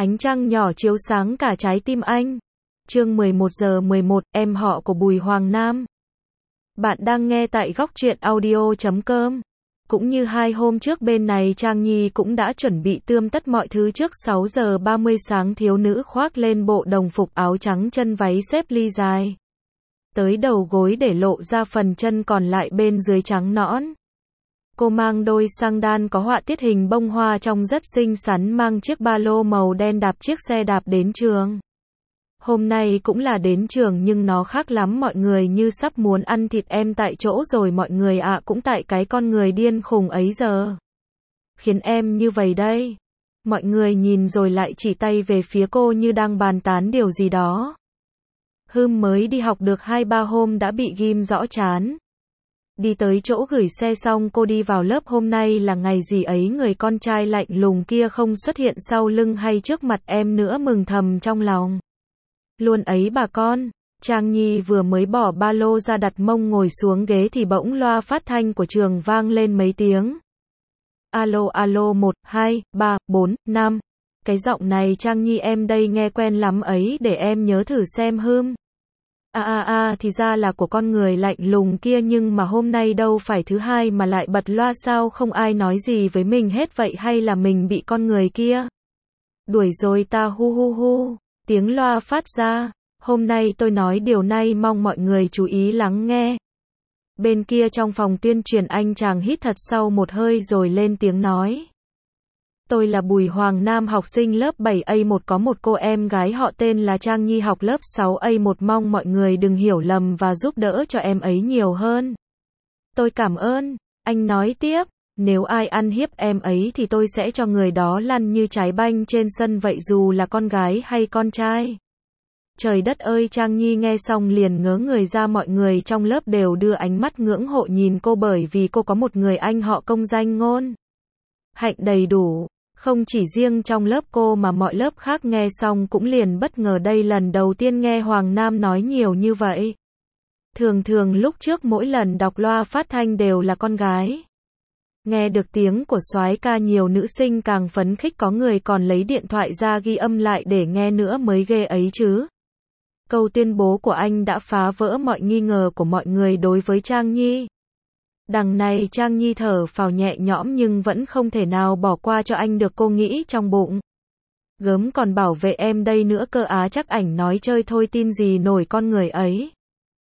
Ánh trăng nhỏ chiếu sáng cả trái tim anh. Chương 11:11, em họ của Bùi Hoàng Nam. Bạn đang nghe tại Góc Truyện Audio.com. Cũng như 2 hôm trước bên này Trang Nhi cũng đã chuẩn bị tươm tất mọi thứ trước 6 giờ 30 sáng, thiếu nữ khoác lên bộ đồng phục áo trắng, chân váy xếp ly dài tới đầu gối để lộ ra phần chân còn lại bên dưới trắng nõn. Cô mang đôi sang đan có họa tiết hình bông hoa trông rất xinh xắn, mang chiếc ba lô màu đen, đạp chiếc xe đạp đến trường. Hôm nay cũng là đến trường nhưng nó khác lắm, mọi người như sắp muốn ăn thịt em tại chỗ rồi mọi người ạ, cũng tại cái con người điên khùng ấy giờ khiến em như vậy đây. Mọi người nhìn rồi lại chỉ tay về phía cô như đang bàn tán điều gì đó. Mới đi học được 2-3 hôm đã bị ghim rõ trán. Đi tới chỗ gửi xe xong cô đi vào lớp. Hôm nay là ngày gì ấy, người con trai lạnh lùng kia không xuất hiện sau lưng hay trước mặt em nữa, mừng thầm trong lòng. Luôn ấy bà con. Trang Nhi vừa mới bỏ ba lô ra đặt mông ngồi xuống ghế thì bỗng loa phát thanh của trường vang lên mấy tiếng. Alo alo, 1, 2, 3, 4, 5. Cái giọng này Trang Nhi em đây nghe quen lắm ấy, để em nhớ thử xem. Thì ra là của con người lạnh lùng kia, nhưng mà hôm nay đâu phải thứ hai mà lại bật loa, sao không ai nói gì với mình hết vậy, hay là mình bị con người kia đuổi rồi ta? Hu. Tiếng loa phát ra. Hôm nay tôi nói điều này mong mọi người chú ý lắng nghe. Bên kia trong phòng tuyên truyền anh chàng hít thật sâu một hơi rồi lên tiếng nói. Tôi là Bùi Hoàng Nam, học sinh lớp 7A1, có một cô em gái họ tên là Trang Nhi học lớp 6A1, mong mọi người đừng hiểu lầm và giúp đỡ cho em ấy nhiều hơn. Tôi cảm ơn. Anh nói tiếp, nếu ai ăn hiếp em ấy thì tôi sẽ cho người đó lăn như trái banh trên sân, vậy dù là con gái hay con trai. Trời đất ơi, Trang Nhi nghe xong liền ngớ người ra, mọi người trong lớp đều đưa ánh mắt ngưỡng hộ nhìn cô, bởi vì cô có một người anh họ công danh ngôn hạnh đầy đủ. Không chỉ riêng trong lớp cô mà mọi lớp khác nghe xong cũng liền bất ngờ, đây lần đầu tiên nghe Hoàng Nam nói nhiều như vậy. Thường lúc trước mỗi lần đọc loa phát thanh đều là con gái. Nghe được tiếng của soái ca nhiều nữ sinh càng phấn khích, có người còn lấy điện thoại ra ghi âm lại để nghe nữa mới ghê ấy chứ. Câu tuyên bố của anh đã phá vỡ mọi nghi ngờ của mọi người đối với Trang Nhi. Đằng này Trang Nhi thở phào nhẹ nhõm nhưng vẫn không thể nào bỏ qua cho anh được, cô nghĩ trong bụng. Gớm còn bảo vệ em đây nữa cơ á, chắc ảnh nói chơi thôi, tin gì nổi con người ấy.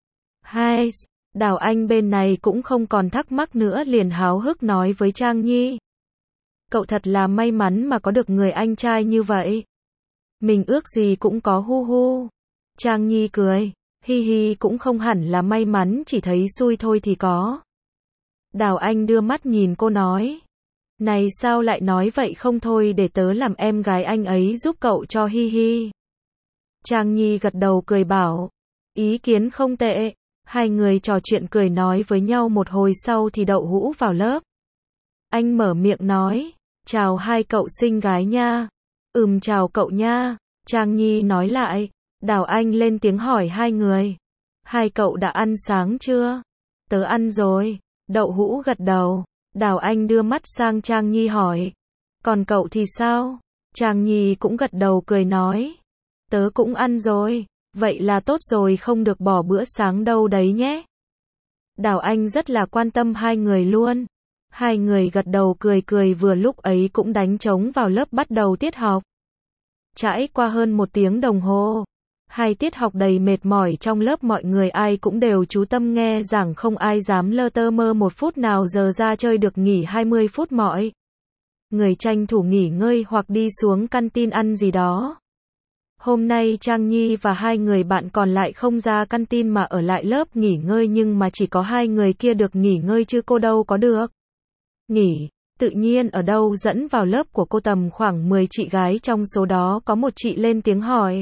Đào Anh bên này cũng không còn thắc mắc nữa, liền háo hức nói với Trang Nhi. Cậu thật là may mắn mà có được người anh trai như vậy. Mình ước gì cũng có. Hu. Trang Nhi cười. Hi, cũng không hẳn là may mắn, chỉ thấy xui thôi thì có. Đào Anh đưa mắt nhìn cô nói. Này sao lại nói vậy, không thôi để tớ làm em gái anh ấy giúp cậu cho. Hi. Trang Nhi gật đầu cười bảo. Ý kiến không tệ. Hai người trò chuyện cười nói với nhau một hồi sau thì Đậu Hũ vào lớp. Anh mở miệng nói. Chào hai cậu xinh gái nha. Chào cậu nha. Trang Nhi nói lại. Đào Anh lên tiếng hỏi hai người. Hai cậu đã ăn sáng chưa? Tớ ăn rồi. Đậu Hũ gật đầu. Đào Anh đưa mắt sang Trang Nhi hỏi. Còn cậu thì sao? Trang Nhi cũng gật đầu cười nói. Tớ cũng ăn rồi. Vậy là tốt rồi, không được bỏ bữa sáng đâu đấy nhé. Đào Anh rất là quan tâm hai người luôn. Hai người gật đầu cười, vừa lúc ấy cũng đánh trống vào lớp, bắt đầu tiết học. Trải qua hơn 1 tiếng đồng hồ. 2 tiết học đầy mệt mỏi, trong lớp mọi người ai cũng đều chú tâm nghe giảng, không ai dám lơ tơ mơ một phút nào, giờ ra chơi được nghỉ 20 phút mọi người tranh thủ nghỉ ngơi hoặc đi xuống canteen ăn gì đó. Hôm nay Trang Nhi và hai người bạn còn lại không ra canteen mà ở lại lớp nghỉ ngơi, nhưng mà chỉ có hai người kia được nghỉ ngơi chứ cô đâu có được nghỉ. Tự nhiên ở đâu dẫn vào lớp của cô tầm khoảng 10 chị gái, trong số đó có một chị lên tiếng hỏi.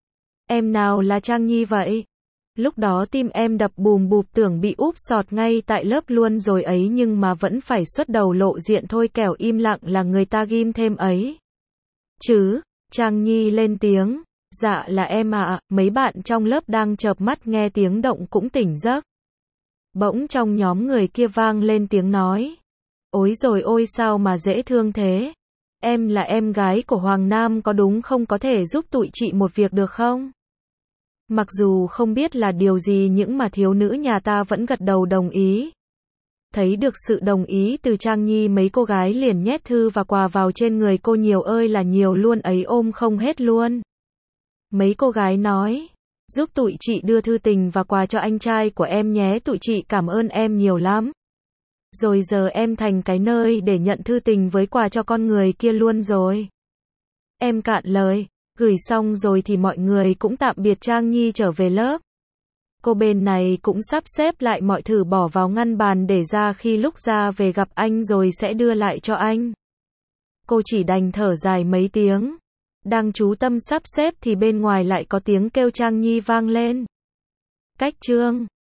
Em nào là Trang Nhi vậy? Lúc đó tim em đập bùm bụp, tưởng bị úp sọt ngay tại lớp luôn rồi ấy, nhưng mà vẫn phải xuất đầu lộ diện thôi, kẻo im lặng là người ta ghim thêm ấy chứ. Trang Nhi lên tiếng. Dạ là em ạ. Mấy bạn trong lớp đang chợp mắt nghe tiếng động cũng tỉnh giấc. Bỗng trong nhóm người kia vang lên tiếng nói. Ôi rồi ôi, sao mà dễ thương thế. Em là em gái của Hoàng Nam có đúng không, có thể giúp tụi chị một việc được không? Mặc dù không biết là điều gì nhưng mà thiếu nữ nhà ta vẫn gật đầu đồng ý. Thấy được sự đồng ý từ Trang Nhi, mấy cô gái liền nhét thư và quà vào trên người cô, nhiều ơi là nhiều luôn ấy, ôm không hết luôn. Mấy cô gái nói, giúp tụi chị đưa thư tình và quà cho anh trai của em nhé, tụi chị cảm ơn em nhiều lắm. Rồi giờ em thành cái nơi để nhận thư tình với quà cho con người kia luôn rồi. Em cạn lời, gửi xong rồi thì mọi người cũng tạm biệt Trang Nhi trở về lớp. Cô bên này cũng sắp xếp lại mọi thứ bỏ vào ngăn bàn để ra khi lúc ra về gặp anh rồi sẽ đưa lại cho anh. Cô chỉ đành thở dài mấy tiếng. Đang chú tâm sắp xếp thì bên ngoài lại có tiếng kêu Trang Nhi vang lên. Cách chương